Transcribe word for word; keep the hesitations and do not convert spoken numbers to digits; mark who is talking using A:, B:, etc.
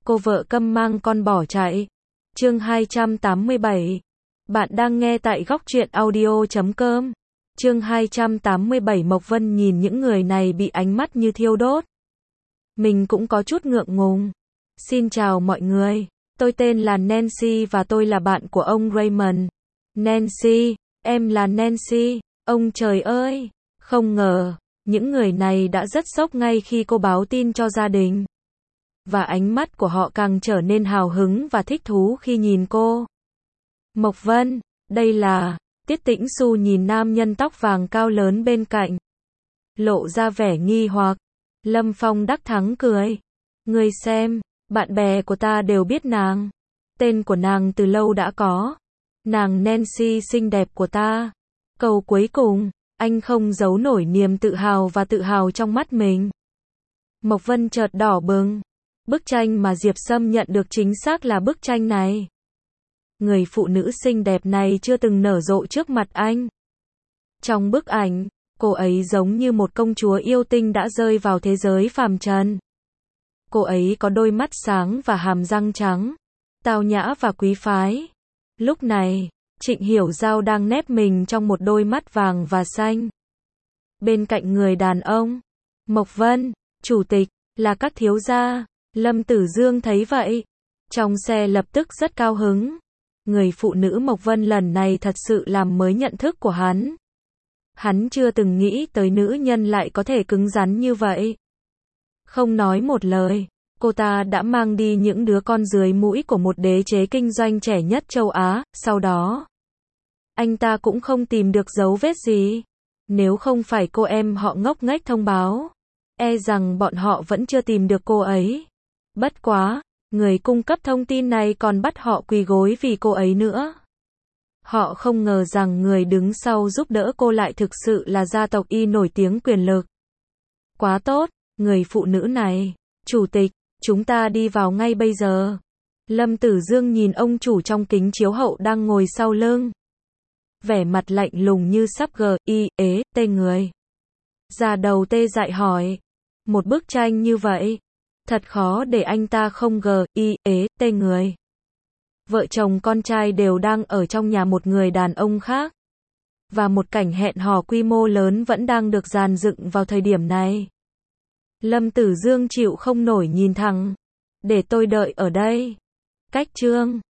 A: cô vợ câm mang con bỏ chạy. Chương hai trăm tám mươi bảy. Bạn đang nghe tại góc truyện audio chấm com. Chương hai trăm tám mươi bảy. Mộc Vân nhìn những người này bị ánh mắt như thiêu đốt. Mình cũng có chút ngượng ngùng. Xin chào mọi người, tôi tên là Nancy và tôi là bạn của ông Raymond. Nancy, em là Nancy. Ông trời ơi, không ngờ, những người này đã rất sốc ngay khi cô báo tin cho gia đình. Và ánh mắt của họ càng trở nên hào hứng và thích thú khi nhìn cô. Mộc Vân, đây là... Tiết Tĩnh Xu nhìn nam nhân tóc vàng cao lớn bên cạnh. Lộ ra vẻ nghi hoặc. Lâm Phong đắc thắng cười. Ngươi xem, bạn bè của ta đều biết nàng. Tên của nàng từ lâu đã có. Nàng Nancy xinh đẹp của ta. Câu cuối cùng, anh không giấu nổi niềm tự hào và tự hào trong mắt mình. Mộc Vân chợt đỏ bừng. Bức tranh mà Diệp Sâm nhận được chính xác là bức tranh này. Người phụ nữ xinh đẹp này chưa từng nở rộ trước mặt anh. Trong bức ảnh, cô ấy giống như một công chúa yêu tinh đã rơi vào thế giới phàm trần. Cô ấy có đôi mắt sáng và hàm răng trắng, tao nhã và quý phái. Lúc này, Trịnh Hiểu Giao đang nép mình trong một đôi mắt vàng và xanh. Bên cạnh người đàn ông, Mộc Vân, chủ tịch, là các thiếu gia. Lâm Tử Dương thấy vậy, trong xe lập tức rất cao hứng. Người phụ nữ Mộc Vân lần này thật sự làm mới nhận thức của hắn. Hắn chưa từng nghĩ tới nữ nhân lại có thể cứng rắn như vậy. Không nói một lời, cô ta đã mang đi những đứa con dưới mũi của một đế chế kinh doanh trẻ nhất châu Á, sau đó anh ta cũng không tìm được dấu vết gì. Nếu không phải cô em họ ngốc nghếch thông báo, e rằng bọn họ vẫn chưa tìm được cô ấy. Bất quá, người cung cấp thông tin này còn bắt họ quỳ gối vì cô ấy nữa. Họ không ngờ rằng người đứng sau giúp đỡ cô lại thực sự là gia tộc Y nổi tiếng quyền lực. Quá tốt, người phụ nữ này. Chủ tịch, chúng ta đi vào ngay bây giờ. Lâm Tử Dương nhìn ông chủ trong kính chiếu hậu đang ngồi sau lưng. Vẻ mặt lạnh lùng như sắp gờ, y, ế, tê người. Già đầu tê dại hỏi. Một bức tranh như vậy, thật khó để anh ta không gờ, y, ế, tê người. Vợ chồng con trai đều đang ở trong nhà một người đàn ông khác. Và một cảnh hẹn hò quy mô lớn vẫn đang được dàn dựng vào thời điểm này. Lâm Tử Dương chịu không nổi nhìn thẳng. Để tôi đợi ở đây. Cách chương